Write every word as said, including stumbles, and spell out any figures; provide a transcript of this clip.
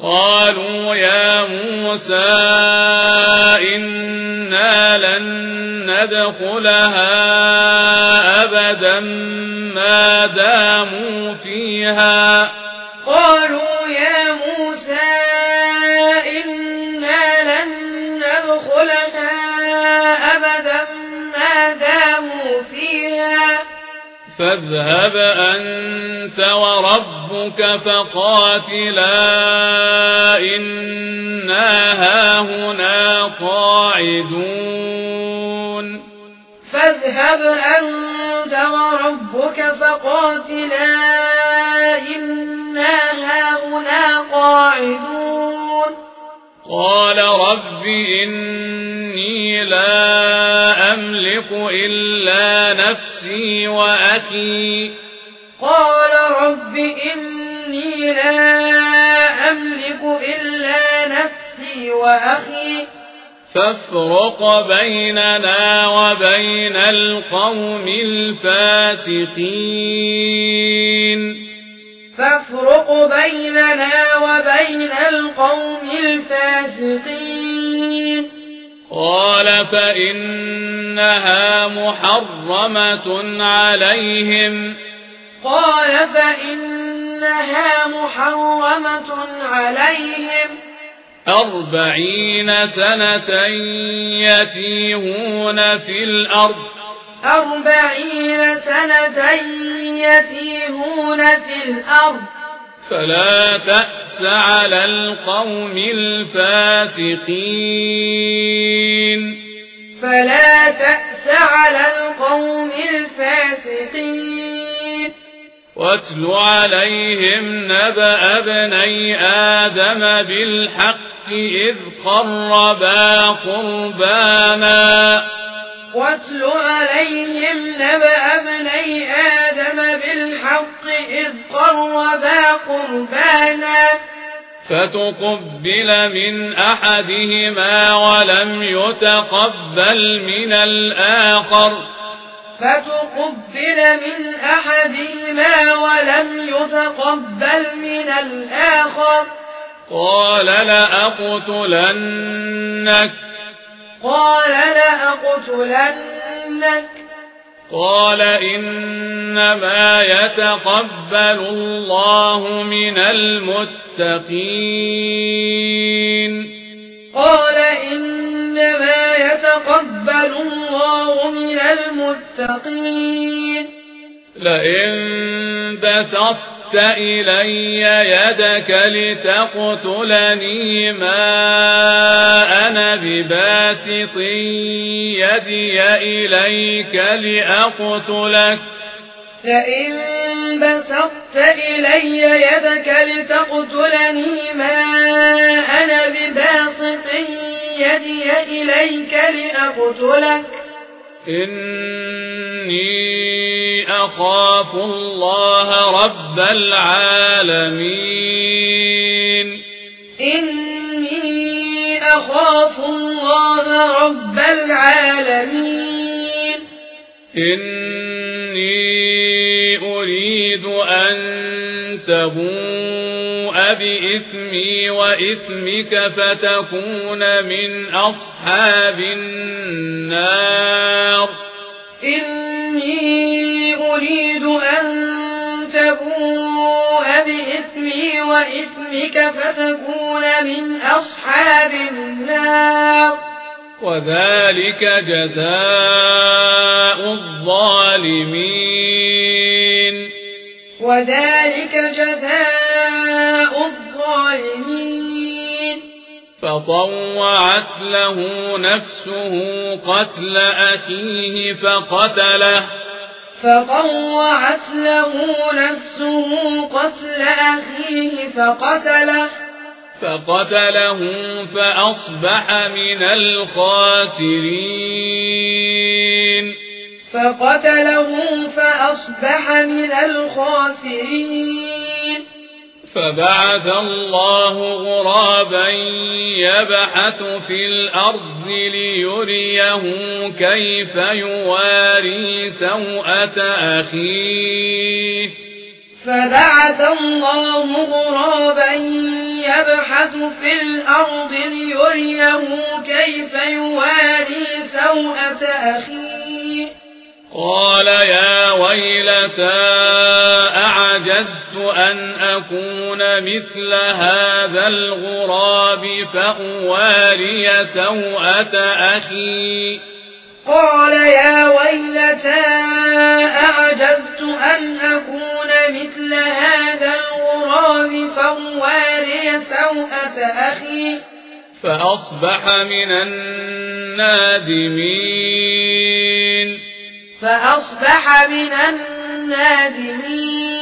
قالوا يا موسى إنا لن ندخلها أبدا ما داموا فيها قالوا يا موسى إنا لن ندخلها أبدا ما داموا فيها فاذهب أنت وربك فقاتلا إنا هاهنا قاعدون فاذهب أنت وربك فقاتلا إنا هاهنا قاعدون قال رب إني لا أملك إلا نفسي وأخي قال رب إني لا أملك إلا نفسي وأخي فافرق بيننا وبين القوم الفاسقين فافرق بيننا وبين القوم الفاسقين قال فإنها محرمة عليهم قال فإنها محرمة عليهم أربعين سنة يتيهون في الأرض أربعين سنة يتيهون في الأرض فلا تأس على القوم الفاسقين فلا تأس على القوم الفاسقين واتل عليهم نبأ ابني آدم بالحق إذ قربا قربانا واتل عليهم نبأ ابني آدم بالحق إذ قربا قربانا فتقبل من أحدهما ولم يتقبل من الآخر فتقبل من أحدهما ولم يتقبل من الآخر قال لأقتلنك قال لأقتلنك قال إنما يتقبل الله من المتقين قال إنما يتقبل الله من المتقين لئن بسطت إلي يدك لتقتلني ما أنا بباسط يدي إليك لأقتلك لئن بسطت إلي يدك لتقتلني ما أنا بباسط يدي إليك لأقتلك إني أخاف الله رب العالمين إني أخاف الله رب العالمين إني أريد أن تبوء بإثمي وإثمك فتكون من أصحاب النار إني أريد أن تبوء بإثمي وإثمك فتكون من أصحاب النار وذلك جزاء الظالمين وذلك جزاء الظالمين فطوعت له نفسه قتل أخيه فقتله فطوعت له نفسه قتل أخيه فقتله فقتله فأصبح من الخاسرين فقتله فأصبح من الخاسرين فبعث الله غرابا يبحث في الأرض ليريه كيف يواري سوءة أخيه فبعث الله غرابا يبحث في الأرض ليريه كيف يواري سوءة أخيه قال يا ويلتى أعجزت أن أكون مثل هذا الغراب فأواري سوءة أخي قال يا ويلتى أعجزت أن أكون مثل هذا الغراب فأواري سوءة أخي فأصبح من النادمين فأصبح من النادمين